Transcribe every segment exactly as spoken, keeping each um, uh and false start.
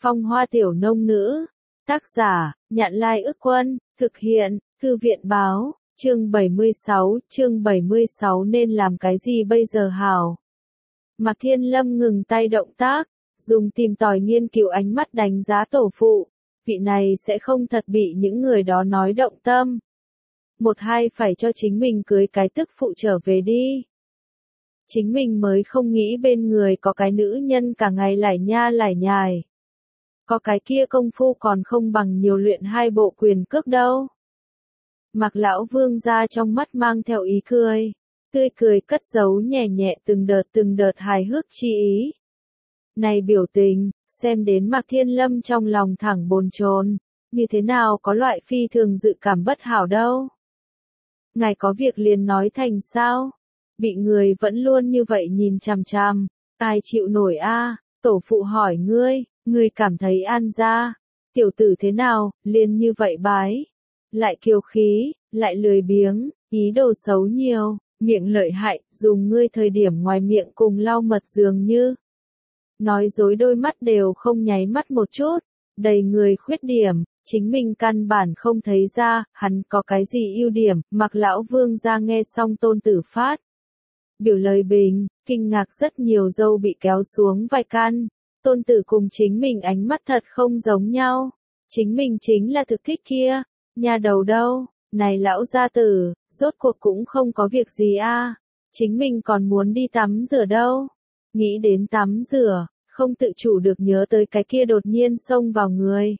Phong hoa tiểu nông nữ. Tác giả, Nhạn Lai Ức Quân, thực hiện, Thư viện Báo, chương bảy mươi sáu, chương bảy mươi sáu nên làm cái gì bây giờ hảo? Mạc Thiên Lâm ngừng tay động tác, dùng tìm tòi nghiên cứu ánh mắt đánh giá tổ phụ, vị này sẽ không thật bị những người đó nói động tâm. Một hai phải cho chính mình cưới cái tức phụ trở về đi. Chính mình mới không nghĩ bên người có cái nữ nhân cả ngày lải nha lải nhải. Có cái kia công phu còn không bằng nhiều luyện hai bộ quyền cước đâu. Mạc lão vương ra trong mắt mang theo ý cười. Tươi cười cất giấu nhẹ nhẹ từng đợt từng đợt hài hước chi ý. Này biểu tình, xem đến Mạc Thiên Lâm trong lòng thẳng bồn chồn, như thế nào có loại phi thường dự cảm bất hảo đâu. Ngài có việc liền nói thành sao? Bị người vẫn luôn như vậy nhìn chằm chằm, ai chịu nổi a? Tổ phụ hỏi ngươi, ngươi cảm thấy An gia, tiểu tử thế nào, liền như vậy bái. Lại kiêu khí, lại lười biếng, ý đồ xấu nhiều, miệng lợi hại, dùng ngươi thời điểm ngoài miệng cùng lau mật dường như. Nói dối đôi mắt đều không nháy mắt một chút, đầy người khuyết điểm, chính mình căn bản không thấy ra, hắn có cái gì ưu điểm. Mạc lão vương ra nghe xong tôn tử phát biểu lời bình, kinh ngạc rất nhiều râu bị kéo xuống vài căn. Tôn tử cùng chính mình ánh mắt thật không giống nhau. Chính mình chính là thực thích kia, nhà đầu đâu, này lão gia tử, rốt cuộc cũng không có việc gì a. Chính mình còn muốn đi tắm rửa đâu. Nghĩ đến tắm rửa, không tự chủ được nhớ tới cái kia đột nhiên xông vào người.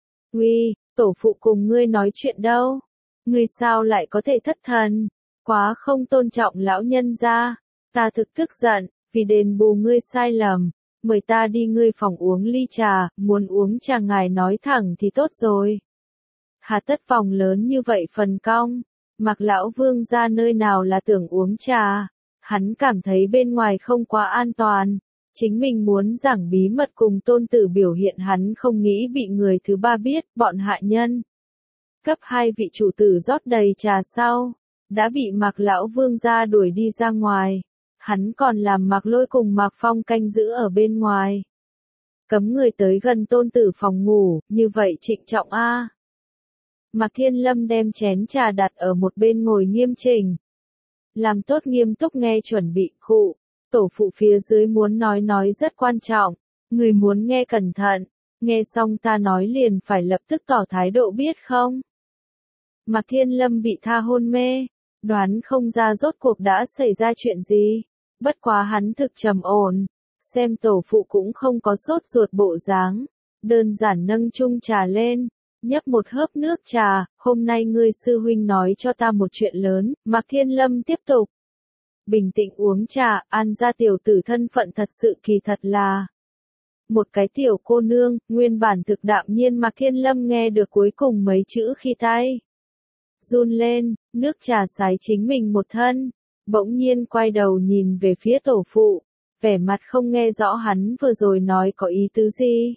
Uy, tổ phụ cùng ngươi nói chuyện đâu? Ngươi sao lại có thể thất thần? Quá không tôn trọng lão nhân gia. Ta thực tức giận, vì đền bù ngươi sai lầm. Mời ta đi ngươi phòng uống ly trà, muốn uống trà ngài nói thẳng thì tốt rồi. Hà tất phòng lớn như vậy phần cong. Mạc lão vương ra nơi nào là tưởng uống trà. Hắn cảm thấy bên ngoài không quá an toàn. Chính mình muốn giảng bí mật cùng tôn tử biểu hiện hắn không nghĩ bị người thứ ba biết, bọn hạ nhân. Cấp hai vị chủ tử rót đầy trà sau, đã bị Mạc lão vương ra đuổi đi ra ngoài. Hắn còn làm Mạc Lôi cùng Mạc Phong canh giữ ở bên ngoài. Cấm người tới gần tôn tử phòng ngủ, như vậy trịnh trọng a. Mạc Thiên Lâm đem chén trà đặt ở một bên ngồi nghiêm chỉnh. Làm tốt nghiêm túc nghe chuẩn bị khụ. Tổ phụ phía dưới muốn nói nói rất quan trọng. Người muốn nghe cẩn thận. Nghe xong ta nói liền phải lập tức tỏ thái độ biết không? Mạc Thiên Lâm bị tha hôn mê. Đoán không ra rốt cuộc đã xảy ra chuyện gì. Bất quá hắn thực trầm ổn. Xem tổ phụ cũng không có sốt ruột bộ dáng. Đơn giản nâng chung trà lên. Nhấp một hớp nước trà. Hôm nay ngươi sư huynh nói cho ta một chuyện lớn. Mạc Thiên Lâm tiếp tục. Bình tĩnh uống trà. An gia tiểu tử thân phận thật sự kỳ thật là. Một cái tiểu cô nương. Nguyên bản thực đạm nhiên Mạc Thiên Lâm nghe được cuối cùng mấy chữ khi tay run lên. Nước trà sái chính mình một thân. Bỗng nhiên quay đầu nhìn về phía tổ phụ, vẻ mặt không nghe rõ hắn vừa rồi nói có ý tứ gì.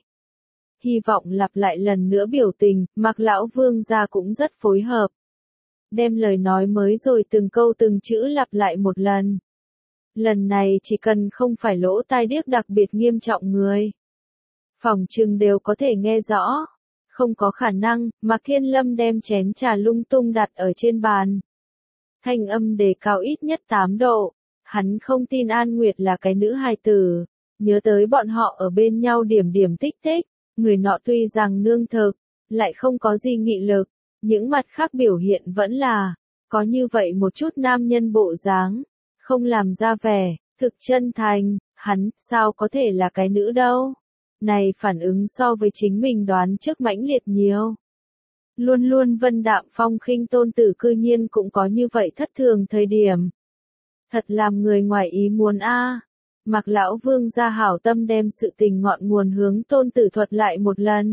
Hy vọng lặp lại lần nữa biểu tình, Mạc lão vương gia cũng rất phối hợp. Đem lời nói mới rồi từng câu từng chữ lặp lại một lần. Lần này chỉ cần không phải lỗ tai điếc đặc biệt nghiêm trọng người. Phòng trừng đều có thể nghe rõ. Không có khả năng, Mạc Thiên Lâm đem chén trà lung tung đặt ở trên bàn. Thanh âm đề cao ít nhất tám độ. Hắn không tin An Nguyệt là cái nữ hài tử. Nhớ tới bọn họ ở bên nhau điểm điểm tích tích. Người nọ tuy rằng nương thực, lại không có gì nghị lực. Những mặt khác biểu hiện vẫn là, có như vậy một chút nam nhân bộ dáng. Không làm ra vẻ, thực chân thành, hắn, sao có thể là cái nữ đâu. Này phản ứng so với chính mình đoán trước mãnh liệt nhiều. Luôn luôn vân đạm phong khinh tôn tử cư nhiên cũng có như vậy thất thường thời điểm. Thật làm người ngoài ý muốn a. À. Mạc lão vương ra hảo tâm đem sự tình ngọn nguồn hướng tôn tử thuật lại một lần.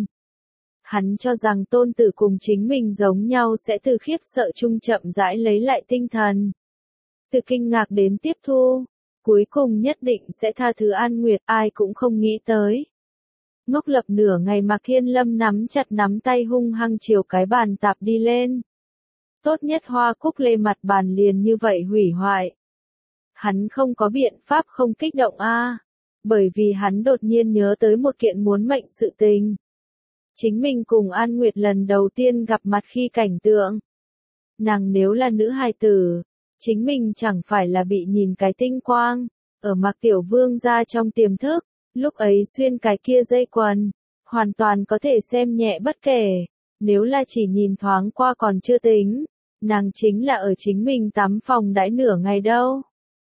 Hắn cho rằng tôn tử cùng chính mình giống nhau sẽ từ khiếp sợ chung chậm rãi lấy lại tinh thần. Từ kinh ngạc đến tiếp thu. Cuối cùng nhất định sẽ tha thứ An Nguyệt, ai cũng không nghĩ tới. Ngốc lập nửa ngày Mạc Thiên Lâm nắm chặt nắm tay hung hăng chiều cái bàn tạp đi lên. Tốt nhất hoa cúc lê mặt bàn liền như vậy hủy hoại. Hắn không có biện pháp không kích động a. À. bởi vì hắn đột nhiên nhớ tới một kiện muốn mệnh sự tình. Chính mình cùng An Nguyệt lần đầu tiên gặp mặt khi cảnh tượng. Nàng nếu là nữ hài tử, chính mình chẳng phải là bị nhìn cái tinh quang, ở Mạc Tiểu Vương gia trong tiềm thức, lúc ấy xuyên cái kia dây quần, hoàn toàn có thể xem nhẹ bất kể, nếu là chỉ nhìn thoáng qua còn chưa tính, nàng chính là ở chính mình tắm phòng đãi nửa ngày đâu.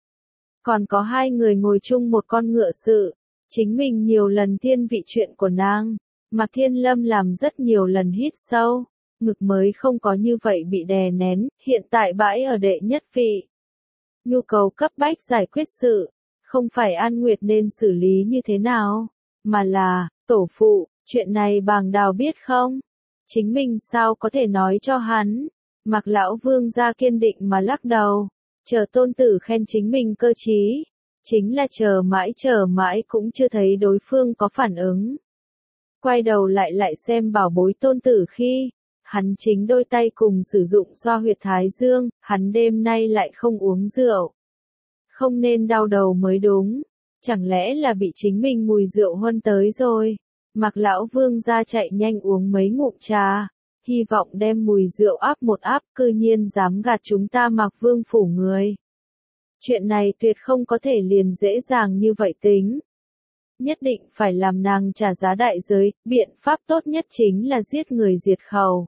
Còn có hai người ngồi chung một con ngựa sự, chính mình nhiều lần thiên vị chuyện của nàng, Mạc Thiên Lâm làm rất nhiều lần hít sâu, ngực mới không có như vậy bị đè nén, hiện tại bãi ở đệ nhất vị. Nhu cầu cấp bách giải quyết sự, không phải An Nguyệt nên xử lý như thế nào, mà là, tổ phụ, chuyện này Bàng Đào biết không? Chính mình sao có thể nói cho hắn? Mạc Lão Vương gia kiên định mà lắc đầu, chờ tôn tử khen chính mình cơ trí, chính là chờ mãi chờ mãi cũng chưa thấy đối phương có phản ứng. Quay đầu lại lại xem bảo bối tôn tử khi, hắn chính đôi tay cùng sử dụng xoa huyệt thái dương, hắn đêm nay lại không uống rượu. Không nên đau đầu mới đúng, chẳng lẽ là bị chính mình mùi rượu huân tới rồi. Mạc Lão Vương ra chạy nhanh uống mấy ngụm trà, hy vọng đem mùi rượu áp một áp, cư nhiên dám gạt chúng ta Mạc Vương phủ người. Chuyện này tuyệt không có thể liền dễ dàng như vậy tính. Nhất định phải làm nàng trả giá đại giới, biện pháp tốt nhất chính là giết người diệt khẩu.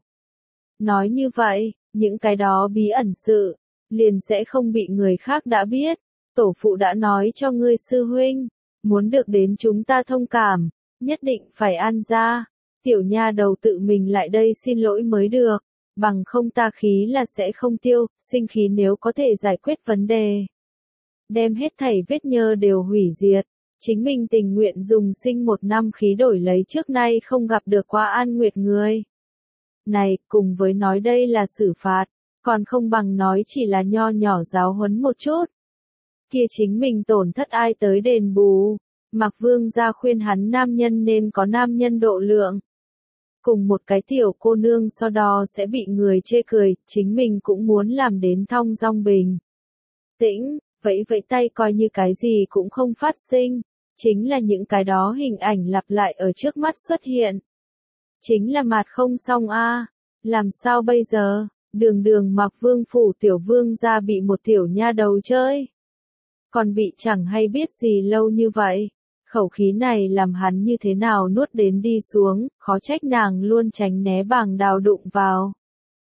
Nói như vậy, những cái đó bí ẩn sự, liền sẽ không bị người khác đã biết. Tổ phụ đã nói cho ngươi sư huynh, muốn được đến chúng ta thông cảm, nhất định phải an ra. Tiểu nha đầu tự mình lại đây xin lỗi mới được, bằng không ta khí là sẽ không tiêu, sinh khí nếu có thể giải quyết vấn đề. Đem hết thảy vết nhơ đều hủy diệt, chính mình tình nguyện dùng sinh một năm khí đổi lấy trước nay không gặp được qua An Nguyệt người. Này, cùng với nói đây là xử phạt, còn không bằng nói chỉ là nho nhỏ giáo huấn một chút. Kia chính mình tổn thất ai tới đền bù, Mạc Vương gia khuyên hắn nam nhân nên có nam nhân độ lượng. Cùng một cái tiểu cô nương so đo sẽ bị người chê cười, chính mình cũng muốn làm đến thong dong bình tĩnh, vẫy vẫy tay coi như cái gì cũng không phát sinh, chính là những cái đó hình ảnh lặp lại ở trước mắt xuất hiện. Chính là mạt không xong a, làm sao bây giờ, đường đường Mạc Vương phủ tiểu vương gia bị một tiểu nha đầu chơi. Còn bị chẳng hay biết gì lâu như vậy. Khẩu khí này làm hắn như thế nào nuốt đến đi xuống, khó trách nàng luôn tránh né Bàng Đào đụng vào.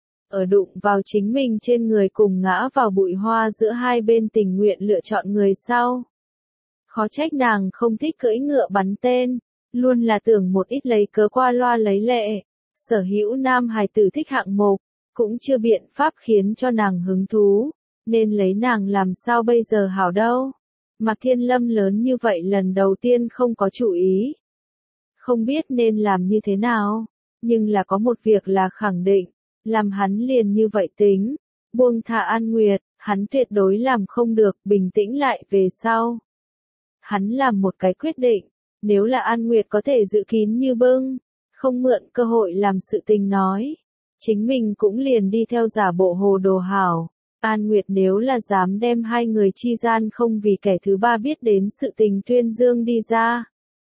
Ở đụng vào chính mình trên người cùng ngã vào bụi hoa giữa hai bên tình nguyện lựa chọn người sau. Khó trách nàng không thích cưỡi ngựa bắn tên, luôn là tưởng một ít lấy cớ qua loa lấy lệ. Sở hữu nam hài tử thích hạng mục, cũng chưa biện pháp khiến cho nàng hứng thú, nên lấy nàng làm sao bây giờ hảo đâu. Mạc Thiên Lâm lớn như vậy lần đầu tiên không có chủ ý. Không biết nên làm như thế nào, nhưng là có một việc là khẳng định, làm hắn liền như vậy tính, buông thả An Nguyệt, hắn tuyệt đối làm không được, bình tĩnh lại về sau. Hắn làm một cái quyết định, nếu là An Nguyệt có thể giữ kín như bưng, không mượn cơ hội làm sự tình nói, chính mình cũng liền đi theo giả bộ hồ đồ hảo. An Nguyệt nếu là dám đem hai người chi gian không vì kẻ thứ ba biết đến sự tình tuyên dương đi ra.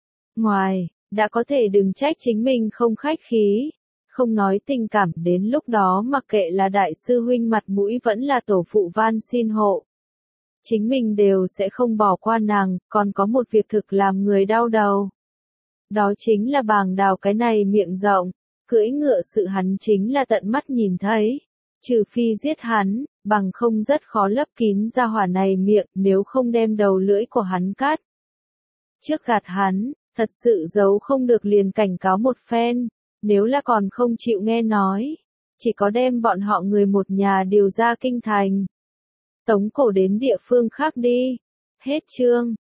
Ngoài, đã có thể đừng trách chính mình không khách khí, không nói tình cảm, đến lúc đó mặc kệ là đại sư huynh mặt mũi vẫn là tổ phụ van xin hộ. Chính mình đều sẽ không bỏ qua nàng, còn có một việc thực làm người đau đầu. Đó chính là Bàng Đào cái này miệng rộng, cưỡi ngựa sự hắn chính là tận mắt nhìn thấy. Trừ phi giết hắn, bằng không rất khó lấp kín ra hỏa này miệng nếu không đem đầu lưỡi của hắn cắt. Trước gạt hắn, thật sự giấu không được liền cảnh cáo một phen, nếu là còn không chịu nghe nói, chỉ có đem bọn họ người một nhà điều ra kinh thành. Tống cổ đến địa phương khác đi. Hết chương.